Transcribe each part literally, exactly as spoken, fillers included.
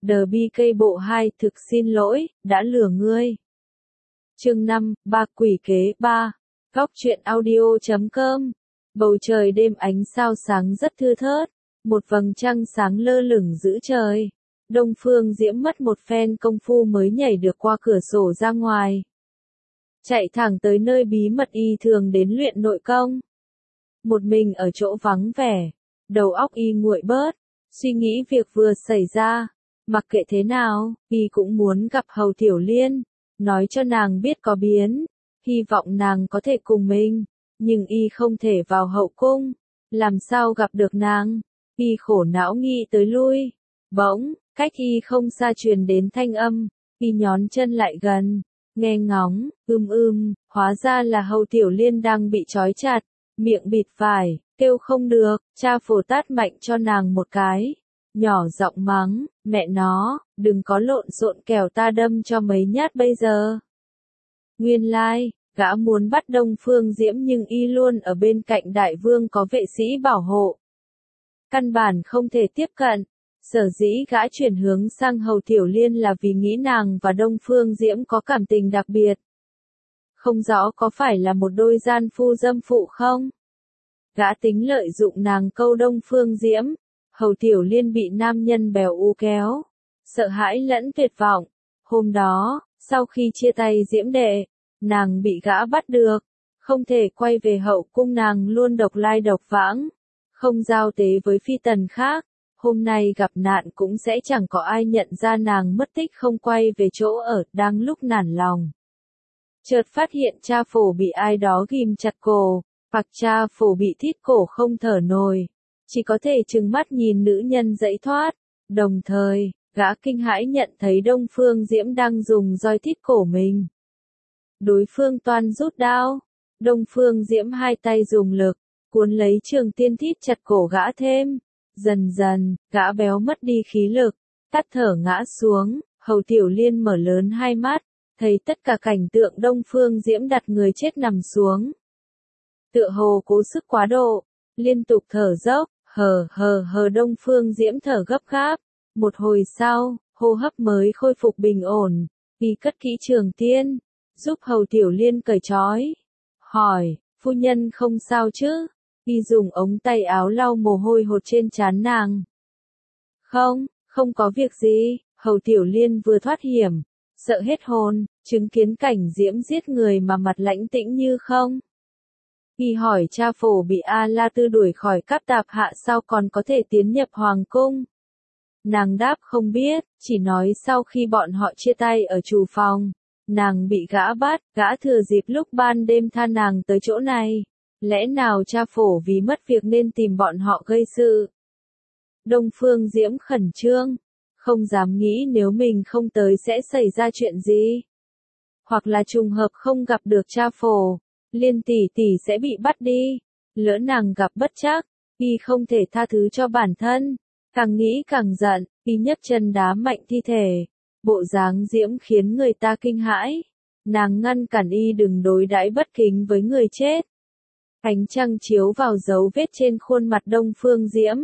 The bê ca bộ hai thực xin lỗi, đã lừa ngươi. Chương năm, ba quỷ kế ba. Góc truyện audio chấm com. Bầu trời đêm ánh sao sáng rất thưa thớt, một vầng trăng sáng lơ lửng giữa trời. Đông Phương Diễm mất một phen công phu mới nhảy được qua cửa sổ ra ngoài. Chạy thẳng tới nơi bí mật y thường đến luyện nội công. Một mình ở chỗ vắng vẻ, đầu óc y nguội bớt, suy nghĩ việc vừa xảy ra. Mặc kệ thế nào, y cũng muốn gặp Hầu Tiểu Liên, nói cho nàng biết có biến, hy vọng nàng có thể cùng mình, nhưng y không thể vào hậu cung, làm sao gặp được nàng, y khổ não nghĩ tới lui. Bỗng, cách y không xa truyền đến thanh âm, y nhón chân lại gần, nghe ngóng, ưm ưm, hóa ra là Hầu Tiểu Liên đang bị trói chặt, miệng bịt vải, kêu không được, cha phổ tát mạnh cho nàng một cái. Nhỏ giọng mắng, mẹ nó, đừng có lộn xộn kẻo ta đâm cho mấy nhát bây giờ. Nguyên lai, like, gã muốn bắt Đông Phương Diễm nhưng y luôn ở bên cạnh đại vương có vệ sĩ bảo hộ. Căn bản không thể tiếp cận, sở dĩ gã chuyển hướng sang Hầu Tiểu Liên là vì nghĩ nàng và Đông Phương Diễm có cảm tình đặc biệt. Không rõ có phải là một đôi gian phu dâm phụ không? Gã tính lợi dụng nàng câu Đông Phương Diễm. Hầu Tiểu Liên bị nam nhân bèo u kéo, sợ hãi lẫn tuyệt vọng. Hôm đó, sau khi chia tay Diễm đệ, nàng bị gã bắt được, không thể quay về hậu cung, nàng luôn độc lai độc vãng, không giao tế với phi tần khác. Hôm nay gặp nạn cũng sẽ chẳng có ai nhận ra nàng mất tích không quay về chỗ ở, đang lúc nản lòng. Chợt phát hiện cha phổ bị ai đó ghim chặt cổ, hoặc cha phổ bị thít cổ không thở nổi. Chỉ có thể trừng mắt nhìn nữ nhân dãy thoát, đồng thời, gã kinh hãi nhận thấy Đông Phương Diễm đang dùng roi thít cổ mình. Đối phương toan rút đao, Đông Phương Diễm hai tay dùng lực, cuốn lấy trường tiên thít chặt cổ gã thêm. Dần dần, gã béo mất đi khí lực, tắt thở ngã xuống. Hầu Tiểu Liên mở lớn hai mắt, thấy tất cả cảnh tượng Đông Phương Diễm đặt người chết nằm xuống. Tựa hồ cố sức quá độ, liên tục thở dốc. Hờ hờ hờ Đông Phương Diễm thở gấp gáp, một hồi sau, hô hấp mới khôi phục bình ổn, y cất kỹ trường tiên, giúp Hầu Tiểu Liên cởi trói. Hỏi, phu nhân không sao chứ? Y dùng ống tay áo lau mồ hôi hột trên trán nàng. Không, không có việc gì. Hầu Tiểu Liên vừa thoát hiểm, sợ hết hồn, chứng kiến cảnh Diễm giết người mà mặt lãnh tĩnh như không. Y hỏi cha phổ bị A La Tư đuổi khỏi các tạp hạ sao còn có thể tiến nhập hoàng cung. Nàng đáp không biết, chỉ nói sau khi bọn họ chia tay ở chủ phòng, nàng bị gã bắt, gã thừa dịp lúc ban đêm tha nàng tới chỗ này. Lẽ nào cha phổ vì mất việc nên tìm bọn họ gây sự? Đông Phương Diễm khẩn trương, không dám nghĩ nếu mình không tới sẽ xảy ra chuyện gì. Hoặc là trùng hợp không gặp được cha phổ. Liên tỷ tỷ sẽ bị bắt đi, lỡ nàng gặp bất trắc, y không thể tha thứ cho bản thân, càng nghĩ càng giận, y nhấc chân đá mạnh thi thể, bộ dáng Diễm khiến người ta kinh hãi, nàng ngăn cản y đừng đối đãi bất kính với người chết. Ánh trăng chiếu vào dấu vết trên khuôn mặt Đông Phương Diễm.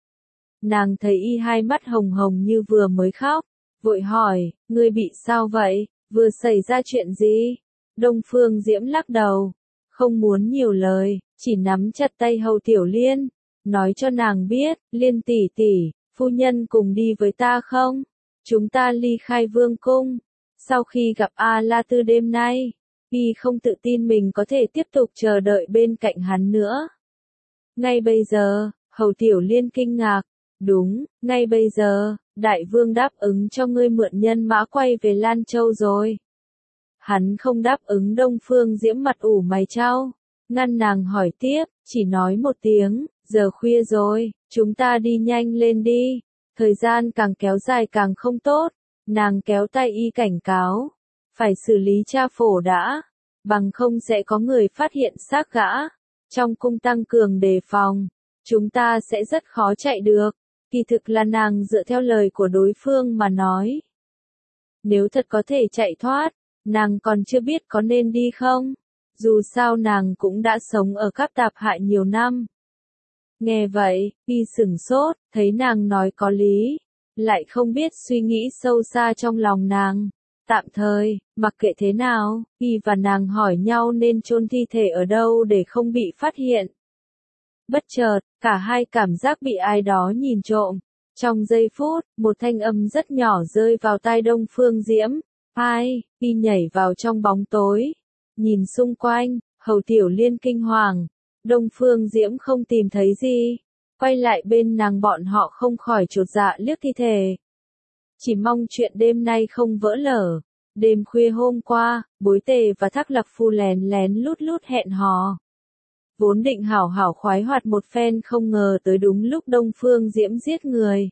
Nàng thấy y hai mắt hồng hồng như vừa mới khóc, vội hỏi, ngươi bị sao vậy, vừa xảy ra chuyện gì? Đông Phương Diễm lắc đầu. Không muốn nhiều lời, chỉ nắm chặt tay Hầu Tiểu Liên, nói cho nàng biết, Liên tỷ tỷ, phu nhân cùng đi với ta không? Chúng ta ly khai vương cung. Sau khi gặp A La Tư đêm nay, y không tự tin mình có thể tiếp tục chờ đợi bên cạnh hắn nữa. Ngay bây giờ, Hầu Tiểu Liên kinh ngạc, đúng, ngay bây giờ, đại vương đáp ứng cho ngươi mượn nhân mã quay về Lan Châu rồi. Hắn không đáp ứng. Đông Phương Diễm mặt ủ mày chau, ngăn nàng hỏi tiếp, chỉ nói một tiếng, giờ khuya rồi, chúng ta đi nhanh lên đi, thời gian càng kéo dài càng không tốt. Nàng kéo tay y cảnh cáo, phải xử lý cha phổ đã, bằng không sẽ có người phát hiện xác gã, trong cung tăng cường đề phòng, chúng ta sẽ rất khó chạy được. Kỳ thực là nàng dựa theo lời của đối phương mà nói. Nếu thật có thể chạy thoát, nàng còn chưa biết có nên đi không, dù sao nàng cũng đã sống ở các tạp hại nhiều năm. Nghe vậy, y sửng sốt, thấy nàng nói có lý, lại không biết suy nghĩ sâu xa trong lòng nàng. Tạm thời, mặc kệ thế nào, y và nàng hỏi nhau nên chôn thi thể ở đâu để không bị phát hiện. Bất chợt, cả hai cảm giác bị ai đó nhìn trộm. Trong giây phút, một thanh âm rất nhỏ rơi vào tai Đông Phương Diễm. Ai? Y nhảy vào trong bóng tối. Nhìn xung quanh, Hầu Tiểu Liên kinh hoàng. Đông Phương Diễm không tìm thấy gì. Quay lại bên nàng, bọn họ không khỏi chột dạ liếc thi thể. Chỉ mong chuyện đêm nay không vỡ lở. Đêm khuya hôm qua, Bối Tề và Thác Lập Phu lén lén lút lút hẹn hò. Vốn định hảo hảo khoái hoạt một phen, không ngờ tới đúng lúc Đông Phương Diễm giết người.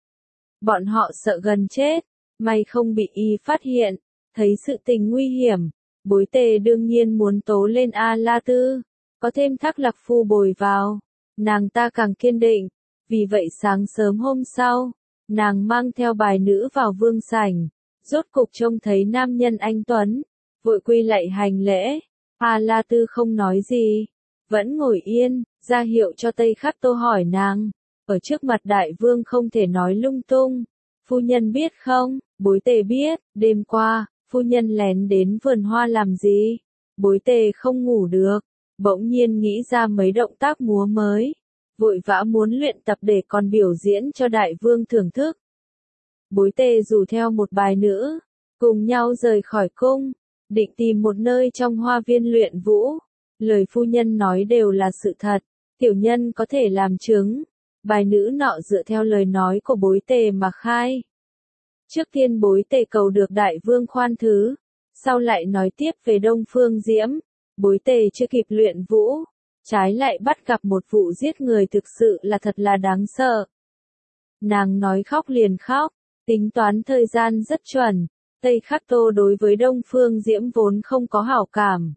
Bọn họ sợ gần chết, may không bị y phát hiện. Thấy sự tình nguy hiểm, Bối Tề đương nhiên muốn tố lên A La Tư. Có thêm Thác Lạc Phu bồi vào, nàng ta càng kiên định. Vì vậy sáng sớm hôm sau, nàng mang theo bài nữ vào vương sảnh. Rốt cục trông thấy nam nhân anh tuấn, vội quy lạy hành lễ. A La Tư không nói gì, vẫn ngồi yên, ra hiệu cho Tây Khắc Tô hỏi nàng. Ở trước mặt đại vương không thể nói lung tung. Phu nhân biết không? Bối Tề biết. Đêm qua, phu nhân lén đến vườn hoa làm gì? Bối Tề không ngủ được, bỗng nhiên nghĩ ra mấy động tác múa mới. Vội vã muốn luyện tập để còn biểu diễn cho đại vương thưởng thức. Bối Tề rủ theo một bài nữ, cùng nhau rời khỏi cung, định tìm một nơi trong hoa viên luyện vũ. Lời phu nhân nói đều là sự thật, tiểu nhân có thể làm chứng. Bài nữ nọ dựa theo lời nói của Bối Tề mà khai. Trước tiên Bối Tề cầu được đại vương khoan thứ, sau lại nói tiếp về Đông Phương Diễm. Bối Tề chưa kịp luyện vũ, trái lại bắt gặp một vụ giết người thực sự là thật là đáng sợ. Nàng nói khóc liền khóc, tính toán thời gian rất chuẩn. Tây Khắc Tô đối với Đông Phương Diễm vốn không có hảo cảm.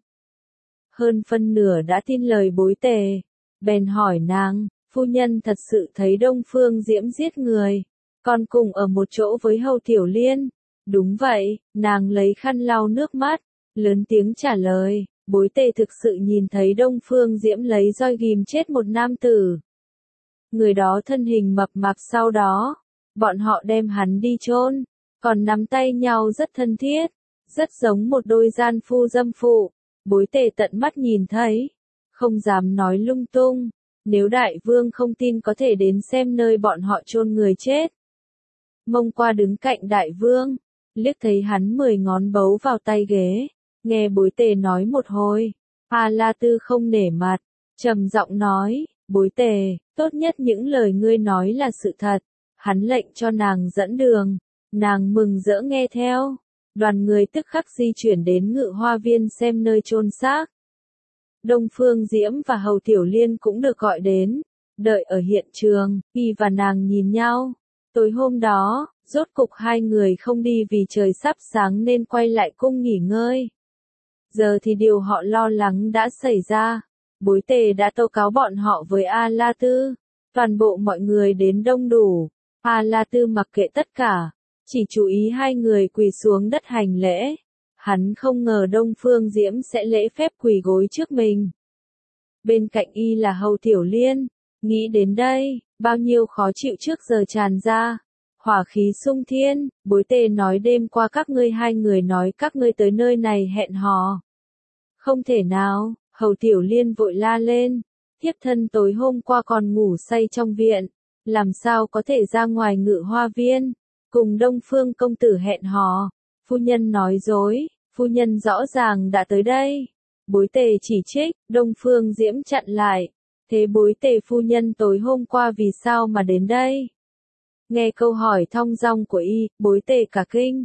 Hơn phân nửa đã tin lời Bối Tề, bèn hỏi nàng, phu nhân thật sự thấy Đông Phương Diễm giết người, còn cùng ở một chỗ với Hầu Tiểu Liên. Đúng vậy, nàng lấy khăn lau nước mắt, lớn tiếng trả lời. Bối Tề thực sự nhìn thấy Đông Phương Diễm lấy roi ghim chết một nam tử. Người đó thân hình mập mạp, sau đó, bọn họ đem hắn đi chôn, còn nắm tay nhau rất thân thiết, rất giống một đôi gian phu dâm phụ. Bối Tề tận mắt nhìn thấy, không dám nói lung tung. Nếu đại vương không tin có thể đến xem nơi bọn họ chôn người chết. Mông qua đứng cạnh đại vương, liếc thấy hắn mười ngón bấu vào tay ghế, nghe Bối Tề nói một hồi. A La Tư không nể mặt, trầm giọng nói, Bối Tề, tốt nhất những lời ngươi nói là sự thật. Hắn lệnh cho nàng dẫn đường, nàng mừng rỡ nghe theo. Đoàn người tức khắc di chuyển đến Ngự Hoa Viên xem nơi chôn xác. Đông Phương Diễm và Hầu Tiểu Liên cũng được gọi đến, đợi ở hiện trường. Y và nàng nhìn nhau. Tối hôm đó, rốt cục hai người không đi vì trời sắp sáng nên quay lại cung nghỉ ngơi. Giờ thì điều họ lo lắng đã xảy ra. Bối Tề đã tố cáo bọn họ với A La Tư. Toàn bộ mọi người đến đông đủ. A La Tư mặc kệ tất cả, chỉ chú ý hai người quỳ xuống đất hành lễ. Hắn không ngờ Đông Phương Diễm sẽ lễ phép quỳ gối trước mình. Bên cạnh y là Hầu Tiểu Liên. Nghĩ đến đây, bao nhiêu khó chịu trước giờ tràn ra. Hỏa khí sung thiên. Bối Tề nói đêm qua các ngươi hai người nói các ngươi tới nơi này hẹn hò. Không thể nào. Hầu Tiểu Liên vội la lên. Thiếp thân tối hôm qua còn ngủ say trong viện, làm sao có thể ra ngoài Ngự Hoa Viên, cùng Đông Phương công tử hẹn hò. Phu nhân nói dối, phu nhân rõ ràng đã tới đây. Bối Tề chỉ trích, Đông Phương Diễm chặn lại. Thế Bối Tề phu nhân tối hôm qua vì sao mà đến đây? Nghe câu hỏi thong dong của y, Bối Tề cả kinh.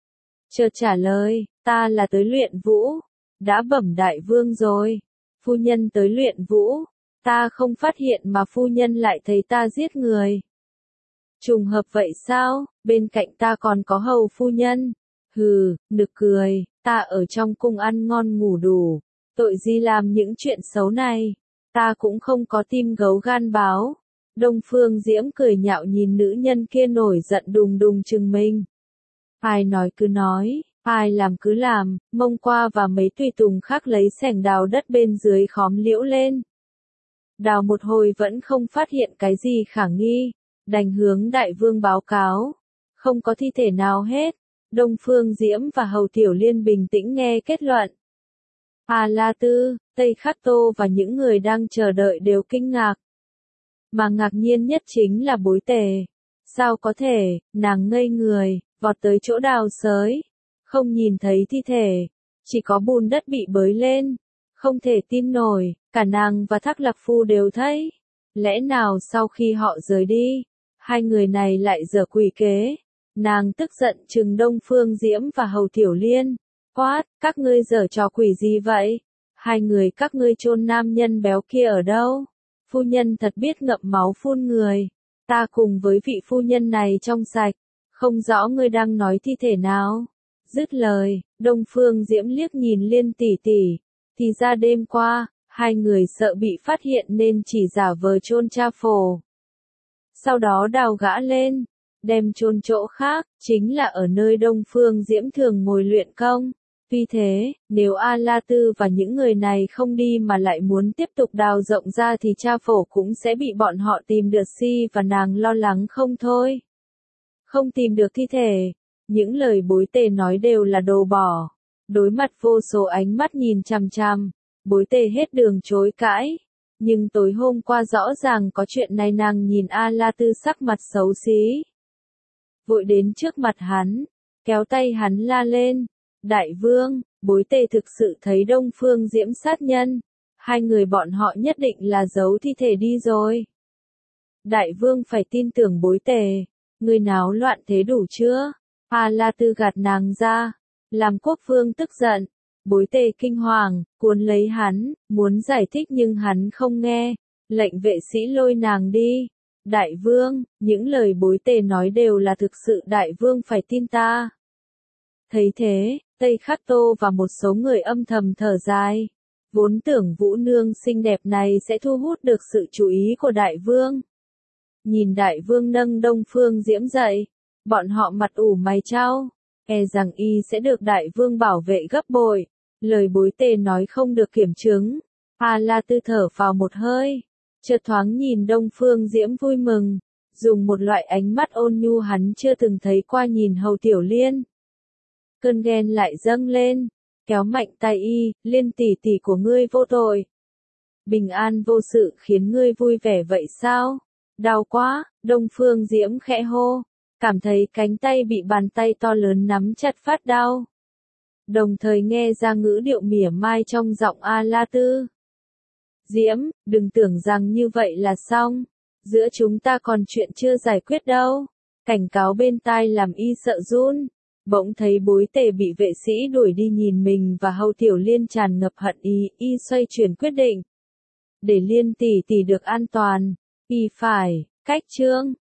Chợt trả lời, ta là tới luyện vũ, đã bẩm đại vương rồi. Phu nhân tới luyện vũ, ta không phát hiện mà phu nhân lại thấy ta giết người. Trùng hợp vậy sao? Bên cạnh ta còn có Hầu phu nhân. Hừ, nực cười, ta ở trong cung ăn ngon ngủ đủ, tội gì làm những chuyện xấu này. Ta cũng không có tim gấu gan báo. Đông Phương Diễm cười nhạo nhìn nữ nhân kia nổi giận đùng đùng chừng mình. Ai nói cứ nói, ai làm cứ làm. Mông qua và mấy tùy tùng khác lấy xẻng đào đất bên dưới khóm liễu lên. Đào một hồi vẫn không phát hiện cái gì khả nghi, đành hướng đại vương báo cáo. Không có thi thể nào hết. Đông Phương Diễm và Hầu Tiểu Liên bình tĩnh nghe kết luận. A La Tư, Tây Khắc Tô và những người đang chờ đợi đều kinh ngạc. Mà ngạc nhiên nhất chính là Bối Tề. Sao có thể, nàng ngây người, vọt tới chỗ đào sới. Không nhìn thấy thi thể, chỉ có bùn đất bị bới lên. Không thể tin nổi, cả nàng và Thác Lạc Phu đều thấy. Lẽ nào sau khi họ rời đi, hai người này lại giở quỷ kế? Nàng tức giận trừng Đông Phương Diễm và Hầu Tiểu Liên. Quát, các ngươi giở trò quỷ gì vậy? Hai người các ngươi chôn nam nhân béo kia ở đâu? Phu nhân thật biết ngậm máu phun người. Ta cùng với vị phu nhân này trong sạch. Không rõ ngươi đang nói thi thể nào. Dứt lời, Đông Phương Diễm liếc nhìn Liên tỷ tỷ. Thì ra đêm qua, hai người sợ bị phát hiện nên chỉ giả vờ chôn cha phổ. Sau đó đào gã lên, đem chôn chỗ khác, chính là ở nơi Đông Phương Diễm thường ngồi luyện công. Vì thế, nếu A La Tư và những người này không đi mà lại muốn tiếp tục đào rộng ra thì cha phổ cũng sẽ bị bọn họ tìm được. Si và nàng lo lắng không thôi. Không tìm được thi thể, những lời Bối Tề nói đều là đồ bỏ. Đối mặt vô số ánh mắt nhìn chằm chằm, Bối Tề hết đường chối cãi. Nhưng tối hôm qua rõ ràng có chuyện này, nàng nhìn A La Tư sắc mặt xấu xí. Vội đến trước mặt hắn, kéo tay hắn la lên. Đại vương, Bối Tề thực sự thấy Đông Phương Diễm sát nhân. Hai người bọn họ nhất định là giấu thi thể đi rồi. Đại vương phải tin tưởng Bối Tề. Người náo loạn thế đủ chưa? A La Tư gạt nàng ra, làm quốc vương tức giận. Bối Tề kinh hoàng, cuốn lấy hắn, muốn giải thích nhưng hắn không nghe. Lệnh vệ sĩ lôi nàng đi. Đại vương, những lời Bối Tề nói đều là thực sự, đại vương phải tin ta. Thấy thế, Tây Khắc Tô và một số người âm thầm thở dài. Vốn tưởng Vũ Nương xinh đẹp này sẽ thu hút được sự chú ý của đại vương. Nhìn đại vương nâng Đông Phương Diễm dậy, bọn họ mặt ủ mày chau, e rằng y sẽ được đại vương bảo vệ gấp bội. Lời Bối Tề nói không được kiểm chứng. A La Tư thở phào một hơi, chợt thoáng nhìn Đông Phương Diễm vui mừng, dùng một loại ánh mắt ôn nhu hắn chưa từng thấy qua nhìn Hầu Tiểu Liên. Cơn ghen lại dâng lên, kéo mạnh tay y. Liên tỷ tỷ của ngươi vô tội, bình an vô sự khiến ngươi vui vẻ vậy sao? Đau quá, Đông Phương Diễm khẽ hô, cảm thấy cánh tay bị bàn tay to lớn nắm chặt phát đau. Đồng thời nghe ra ngữ điệu mỉa mai trong giọng A La Tư. Diễm, đừng tưởng rằng như vậy là xong. Giữa chúng ta còn chuyện chưa giải quyết đâu. Cảnh cáo bên tai làm y sợ run. Bỗng thấy Bối Tề bị vệ sĩ đuổi đi, nhìn mình và Hầu Tiểu Liên tràn ngập hận ý, y xoay chuyển quyết định. Để Liên tỷ tỷ được an toàn, y phải cách trương.